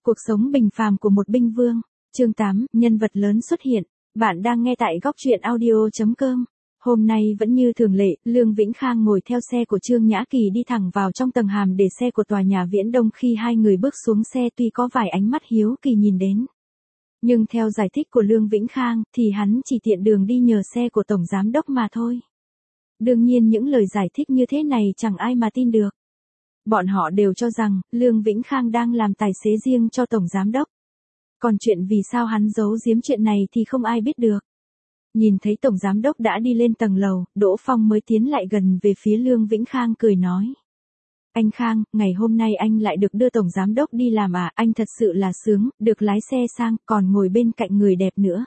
Cuộc sống bình phàm của một binh vương. Chương 8, nhân vật lớn xuất hiện. Bạn đang nghe tại góc truyện audio.com. Hôm nay vẫn như thường lệ, Lương Vĩnh Khang ngồi theo xe của Trương Nhã Kỳ đi thẳng vào trong tầng hàm để xe của tòa nhà Viễn Đông. Khi hai người bước xuống xe tuy có vài ánh mắt hiếu kỳ nhìn đến. Nhưng theo giải thích của Lương Vĩnh Khang thì hắn chỉ tiện đường đi nhờ xe của Tổng Giám Đốc mà thôi. Đương nhiên những lời giải thích như thế này chẳng ai mà tin được. Bọn họ đều cho rằng Lương Vĩnh Khang đang làm tài xế riêng cho Tổng Giám Đốc. Còn chuyện vì sao hắn giấu giếm chuyện này thì không ai biết được. Nhìn thấy Tổng Giám Đốc đã đi lên tầng lầu, Đỗ Phong mới tiến lại gần về phía Lương Vĩnh Khang cười nói. Anh Khang, ngày hôm nay anh lại được đưa Tổng Giám Đốc đi làm à, anh thật sự là sướng, được lái xe sang, còn ngồi bên cạnh người đẹp nữa.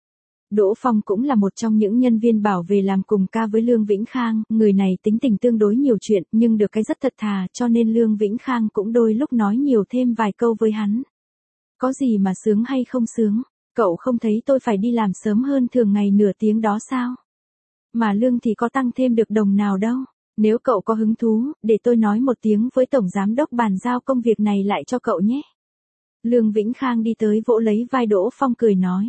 Đỗ Phong cũng là một trong những nhân viên bảo vệ làm cùng ca với Lương Vĩnh Khang, người này tính tình tương đối nhiều chuyện, nhưng được cái rất thật thà, cho nên Lương Vĩnh Khang cũng đôi lúc nói nhiều thêm vài câu với hắn. Có gì mà sướng hay không sướng, cậu không thấy tôi phải đi làm sớm hơn thường ngày nửa tiếng đó sao? Mà lương thì có tăng thêm được đồng nào đâu. Nếu cậu có hứng thú, để tôi nói một tiếng với Tổng Giám Đốc bàn giao công việc này lại cho cậu nhé. Lương Vĩnh Khang đi tới vỗ lấy vai Đỗ Phong cười nói.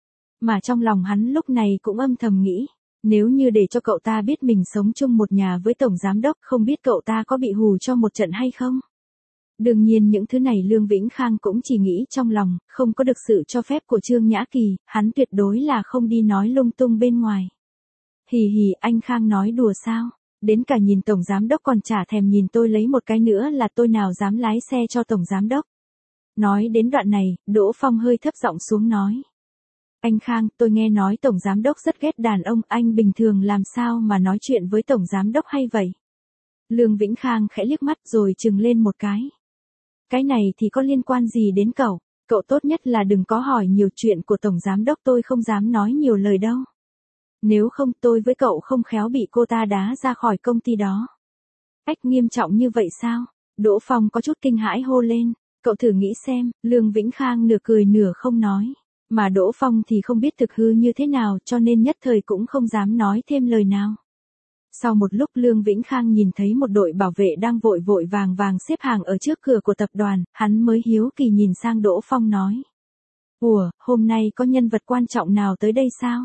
Mà trong lòng hắn lúc này cũng âm thầm nghĩ, nếu như để cho cậu ta biết mình sống chung một nhà với Tổng Giám Đốc, không biết cậu ta có bị hù cho một trận hay không? Đương nhiên những thứ này Lương Vĩnh Khang cũng chỉ nghĩ trong lòng, không có được sự cho phép của Trương Nhã Kỳ, hắn tuyệt đối là không đi nói lung tung bên ngoài. Hì hì, anh Khang nói đùa sao? Đến cả nhìn Tổng Giám Đốc còn chả thèm nhìn tôi lấy một cái nữa là tôi nào dám lái xe cho Tổng Giám Đốc. Nói đến đoạn này, Đỗ Phong hơi thấp giọng xuống nói. Anh Khang, tôi nghe nói Tổng Giám Đốc rất ghét đàn ông, anh bình thường làm sao mà nói chuyện với Tổng Giám Đốc hay vậy? Lương Vĩnh Khang khẽ liếc mắt rồi trừng lên một cái. Cái này thì có liên quan gì đến cậu? Cậu tốt nhất là đừng có hỏi nhiều chuyện của Tổng Giám Đốc, tôi không dám nói nhiều lời đâu. Nếu không tôi với cậu không khéo bị cô ta đá ra khỏi công ty đó. Ách, nghiêm trọng như vậy sao? Đỗ Phong có chút kinh hãi hô lên. Cậu thử nghĩ xem, Lương Vĩnh Khang nửa cười nửa không nói. Mà Đỗ Phong thì không biết thực hư như thế nào cho nên nhất thời cũng không dám nói thêm lời nào. Sau một lúc Lương Vĩnh Khang nhìn thấy một đội bảo vệ đang vội vội vàng vàng xếp hàng ở trước cửa của tập đoàn, hắn mới hiếu kỳ nhìn sang Đỗ Phong nói. Ủa, hôm nay có nhân vật quan trọng nào tới đây sao?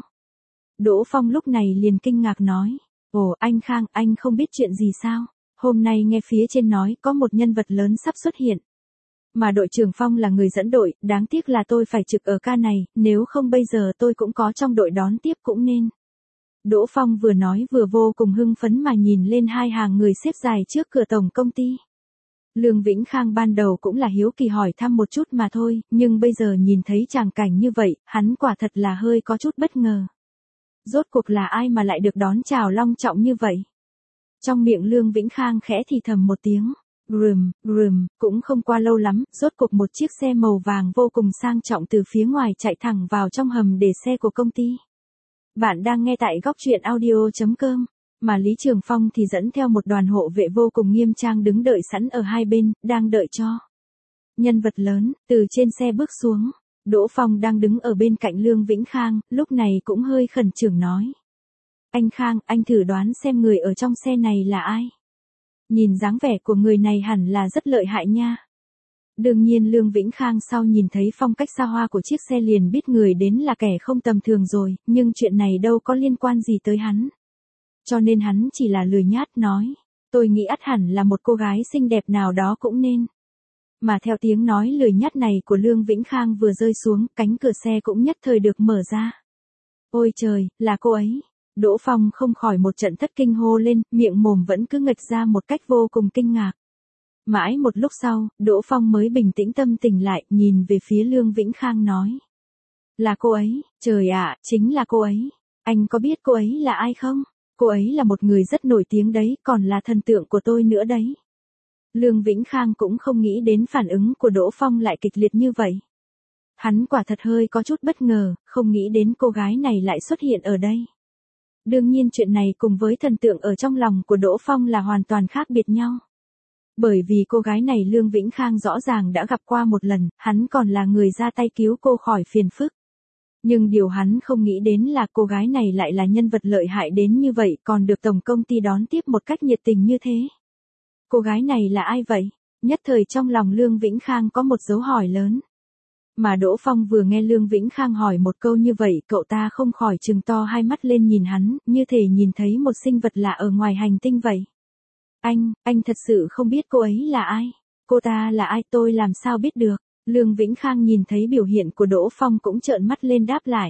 Đỗ Phong lúc này liền kinh ngạc nói. Ồ, anh Khang, anh không biết chuyện gì sao? Hôm nay nghe phía trên nói có một nhân vật lớn sắp xuất hiện. Mà đội trưởng Phong là người dẫn đội, đáng tiếc là tôi phải trực ở ca này, nếu không bây giờ tôi cũng có trong đội đón tiếp cũng nên. Đỗ Phong vừa nói vừa vô cùng hưng phấn mà nhìn lên hai hàng người xếp dài trước cửa tổng công ty. Lương Vĩnh Khang ban đầu cũng là hiếu kỳ hỏi thăm một chút mà thôi, nhưng bây giờ nhìn thấy tràng cảnh như vậy, hắn quả thật là hơi có chút bất ngờ. Rốt cuộc là ai mà lại được đón chào long trọng như vậy? Trong miệng Lương Vĩnh Khang khẽ thì thầm một tiếng. Cũng không qua lâu lắm, rốt cuộc một chiếc xe màu vàng vô cùng sang trọng từ phía ngoài chạy thẳng vào trong hầm để xe của công ty. Bạn đang nghe tại góc truyện audio.com, mà Lý Trường Phong thì dẫn theo một đoàn hộ vệ vô cùng nghiêm trang đứng đợi sẵn ở hai bên, đang đợi cho nhân vật lớn từ trên xe bước xuống. Đỗ Phong đang đứng ở bên cạnh Lương Vĩnh Khang, lúc này cũng hơi khẩn trương nói. Anh Khang, anh thử đoán xem người ở trong xe này là ai? Nhìn dáng vẻ của người này hẳn là rất lợi hại nha. Đương nhiên Lương Vĩnh Khang sau nhìn thấy phong cách xa hoa của chiếc xe liền biết người đến là kẻ không tầm thường rồi, nhưng chuyện này đâu có liên quan gì tới hắn. Cho nên hắn chỉ là lười nhát nói, tôi nghĩ ắt hẳn là một cô gái xinh đẹp nào đó cũng nên. Mà theo tiếng nói lười nhát này của Lương Vĩnh Khang vừa rơi xuống, cánh cửa xe cũng nhất thời được mở ra. Ôi trời, là cô ấy. Đỗ Phong không khỏi một trận thất kinh hô lên, miệng mồm vẫn cứ nghệch ra một cách vô cùng kinh ngạc. Mãi một lúc sau, Đỗ Phong mới bình tĩnh tâm tình lại, nhìn về phía Lương Vĩnh Khang nói. Là cô ấy, trời ạ, chính là cô ấy. Anh có biết cô ấy là ai không? Cô ấy là một người rất nổi tiếng đấy, còn là thần tượng của tôi nữa đấy. Lương Vĩnh Khang cũng không nghĩ đến phản ứng của Đỗ Phong lại kịch liệt như vậy. Hắn quả thật hơi có chút bất ngờ, không nghĩ đến cô gái này lại xuất hiện ở đây. Đương nhiên chuyện này cùng với thần tượng ở trong lòng của Đỗ Phong là hoàn toàn khác biệt nhau. Bởi vì cô gái này Lương Vĩnh Khang rõ ràng đã gặp qua một lần, hắn còn là người ra tay cứu cô khỏi phiền phức. Nhưng điều hắn không nghĩ đến là cô gái này lại là nhân vật lợi hại đến như vậy, còn được tổng công ty đón tiếp một cách nhiệt tình như thế. Cô gái này là ai vậy? Nhất thời trong lòng Lương Vĩnh Khang có một dấu hỏi lớn. Mà Đỗ Phong vừa nghe Lương Vĩnh Khang hỏi một câu như vậy, cậu ta không khỏi trừng to hai mắt lên nhìn hắn, như thể nhìn thấy một sinh vật lạ ở ngoài hành tinh vậy. Anh thật sự không biết cô ấy là ai? Cô ta là ai tôi làm sao biết được? Lương Vĩnh Khang nhìn thấy biểu hiện của Đỗ Phong cũng trợn mắt lên đáp lại.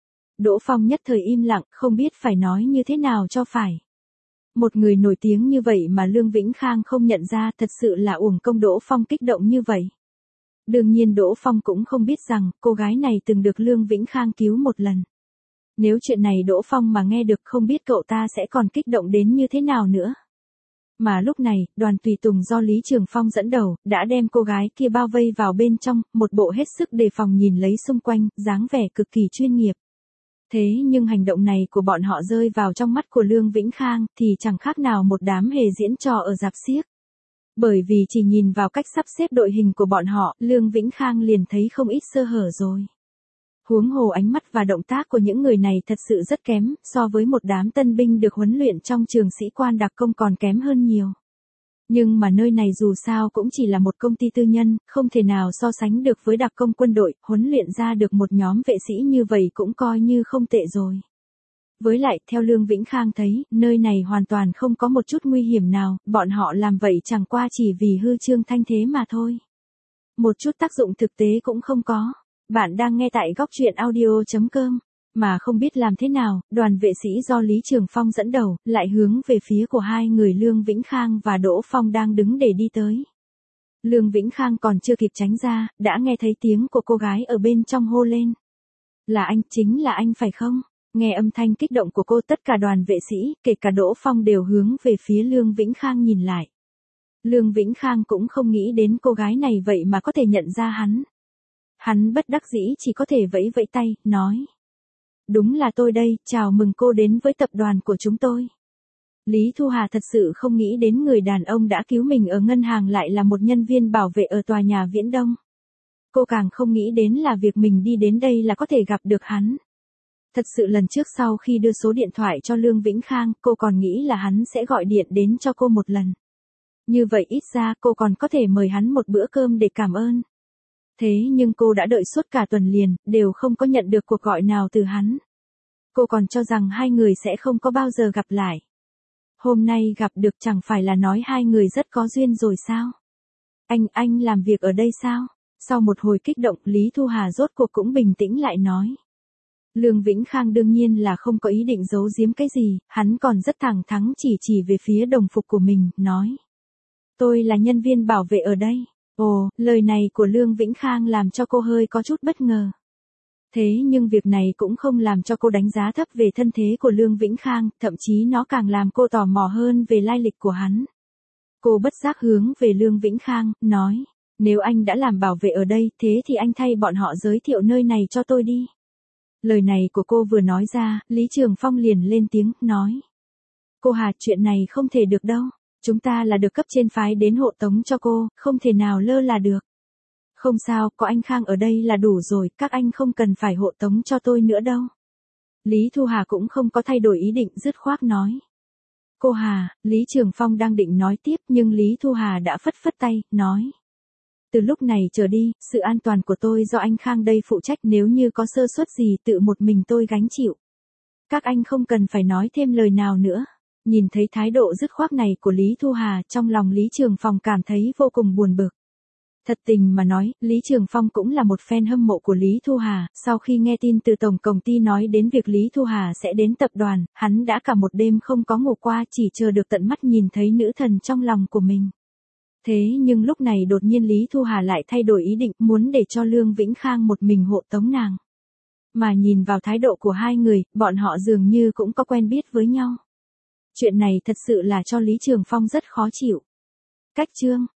Đỗ Phong nhất thời im lặng, không biết phải nói như thế nào cho phải. Một người nổi tiếng như vậy mà Lương Vĩnh Khang không nhận ra, thật sự là uổng công Đỗ Phong kích động như vậy. Đương nhiên Đỗ Phong cũng không biết rằng cô gái này từng được Lương Vĩnh Khang cứu một lần. Nếu chuyện này Đỗ Phong mà nghe được, không biết cậu ta sẽ còn kích động đến như thế nào nữa. Mà lúc này, đoàn tùy tùng do Lý Trường Phong dẫn đầu, đã đem cô gái kia bao vây vào bên trong, một bộ hết sức đề phòng nhìn lấy xung quanh, dáng vẻ cực kỳ chuyên nghiệp. Thế nhưng hành động này của bọn họ rơi vào trong mắt của Lương Vĩnh Khang, thì chẳng khác nào một đám hề diễn trò ở rạp xiếc. Bởi vì chỉ nhìn vào cách sắp xếp đội hình của bọn họ, Lương Vĩnh Khang liền thấy không ít sơ hở rồi. Huống hồ ánh mắt và động tác của những người này thật sự rất kém, so với một đám tân binh được huấn luyện trong trường sĩ quan đặc công còn kém hơn nhiều. Nhưng mà nơi này dù sao cũng chỉ là một công ty tư nhân, không thể nào so sánh được với đặc công quân đội, huấn luyện ra được một nhóm vệ sĩ như vậy cũng coi như không tệ rồi. Với lại, theo Lương Vĩnh Khang thấy, nơi này hoàn toàn không có một chút nguy hiểm nào, bọn họ làm vậy chẳng qua chỉ vì hư trương thanh thế mà thôi. Một chút tác dụng thực tế cũng không có. Bạn đang nghe tại góc truyện audio.com. Mà không biết làm thế nào, đoàn vệ sĩ do Lý Trường Phong dẫn đầu, lại hướng về phía của hai người Lương Vĩnh Khang và Đỗ Phong đang đứng để đi tới. Lương Vĩnh Khang còn chưa kịp tránh ra, đã nghe thấy tiếng của cô gái ở bên trong hô lên. Là anh, chính là anh phải không? Nghe âm thanh kích động của cô, tất cả đoàn vệ sĩ, kể cả Đỗ Phong đều hướng về phía Lương Vĩnh Khang nhìn lại. Lương Vĩnh Khang cũng không nghĩ đến cô gái này vậy mà có thể nhận ra hắn. Hắn bất đắc dĩ chỉ có thể vẫy vẫy tay, nói. Đúng là tôi đây, chào mừng cô đến với tập đoàn của chúng tôi. Lý Thu Hà thật sự không nghĩ đến người đàn ông đã cứu mình ở ngân hàng lại là một nhân viên bảo vệ ở tòa nhà Viễn Đông. Cô càng không nghĩ đến là việc mình đi đến đây là có thể gặp được hắn. Thật sự lần trước sau khi đưa số điện thoại cho Lương Vĩnh Khang, cô còn nghĩ là hắn sẽ gọi điện đến cho cô một lần. Như vậy ít ra cô còn có thể mời hắn một bữa cơm để cảm ơn. Thế nhưng cô đã đợi suốt cả tuần liền, đều không có nhận được cuộc gọi nào từ hắn. Cô còn cho rằng hai người sẽ không có bao giờ gặp lại. Hôm nay gặp được chẳng phải là nói hai người rất có duyên rồi sao? Anh làm việc ở đây sao? Sau một hồi kích động, Lý Thu Hà rốt cuộc cũng bình tĩnh lại nói. Lương Vĩnh Khang đương nhiên là không có ý định giấu giếm cái gì, hắn còn rất thẳng thắn chỉ về phía đồng phục của mình, nói. Tôi là nhân viên bảo vệ ở đây. Ồ, lời này của Lương Vĩnh Khang làm cho cô hơi có chút bất ngờ. Thế nhưng việc này cũng không làm cho cô đánh giá thấp về thân thế của Lương Vĩnh Khang, thậm chí nó càng làm cô tò mò hơn về lai lịch của hắn. Cô bất giác hướng về Lương Vĩnh Khang, nói, nếu anh đã làm bảo vệ ở đây, thế thì anh thay bọn họ giới thiệu nơi này cho tôi đi. Lời này của cô vừa nói ra, Lý Trường Phong liền lên tiếng, nói. Cô Hà, chuyện này không thể được đâu. Chúng ta là được cấp trên phái đến hộ tống cho cô, không thể nào lơ là được. Không sao, có anh Khang ở đây là đủ rồi, các anh không cần phải hộ tống cho tôi nữa đâu. Lý Thu Hà cũng không có thay đổi ý định, dứt khoát nói. Cô Hà, Lý Trường Phong đang định nói tiếp nhưng Lý Thu Hà đã phất phất tay, nói. Từ lúc này trở đi, sự an toàn của tôi do anh Khang đây phụ trách, nếu như có sơ suất gì tự một mình tôi gánh chịu. Các anh không cần phải nói thêm lời nào nữa. Nhìn thấy thái độ dứt khoát này của Lý Thu Hà, trong lòng Lý Trường Phong cảm thấy vô cùng buồn bực. Thật tình mà nói, Lý Trường Phong cũng là một fan hâm mộ của Lý Thu Hà, sau khi nghe tin từ tổng công ty nói đến việc Lý Thu Hà sẽ đến tập đoàn, hắn đã cả một đêm không có ngủ qua, chỉ chờ được tận mắt nhìn thấy nữ thần trong lòng của mình. Thế nhưng lúc này đột nhiên Lý Thu Hà lại thay đổi ý định, muốn để cho Lương Vĩnh Khang một mình hộ tống nàng. Mà nhìn vào thái độ của hai người, bọn họ dường như cũng có quen biết với nhau. Chuyện này thật sự là cho Lý Trường Phong rất khó chịu. Cách chương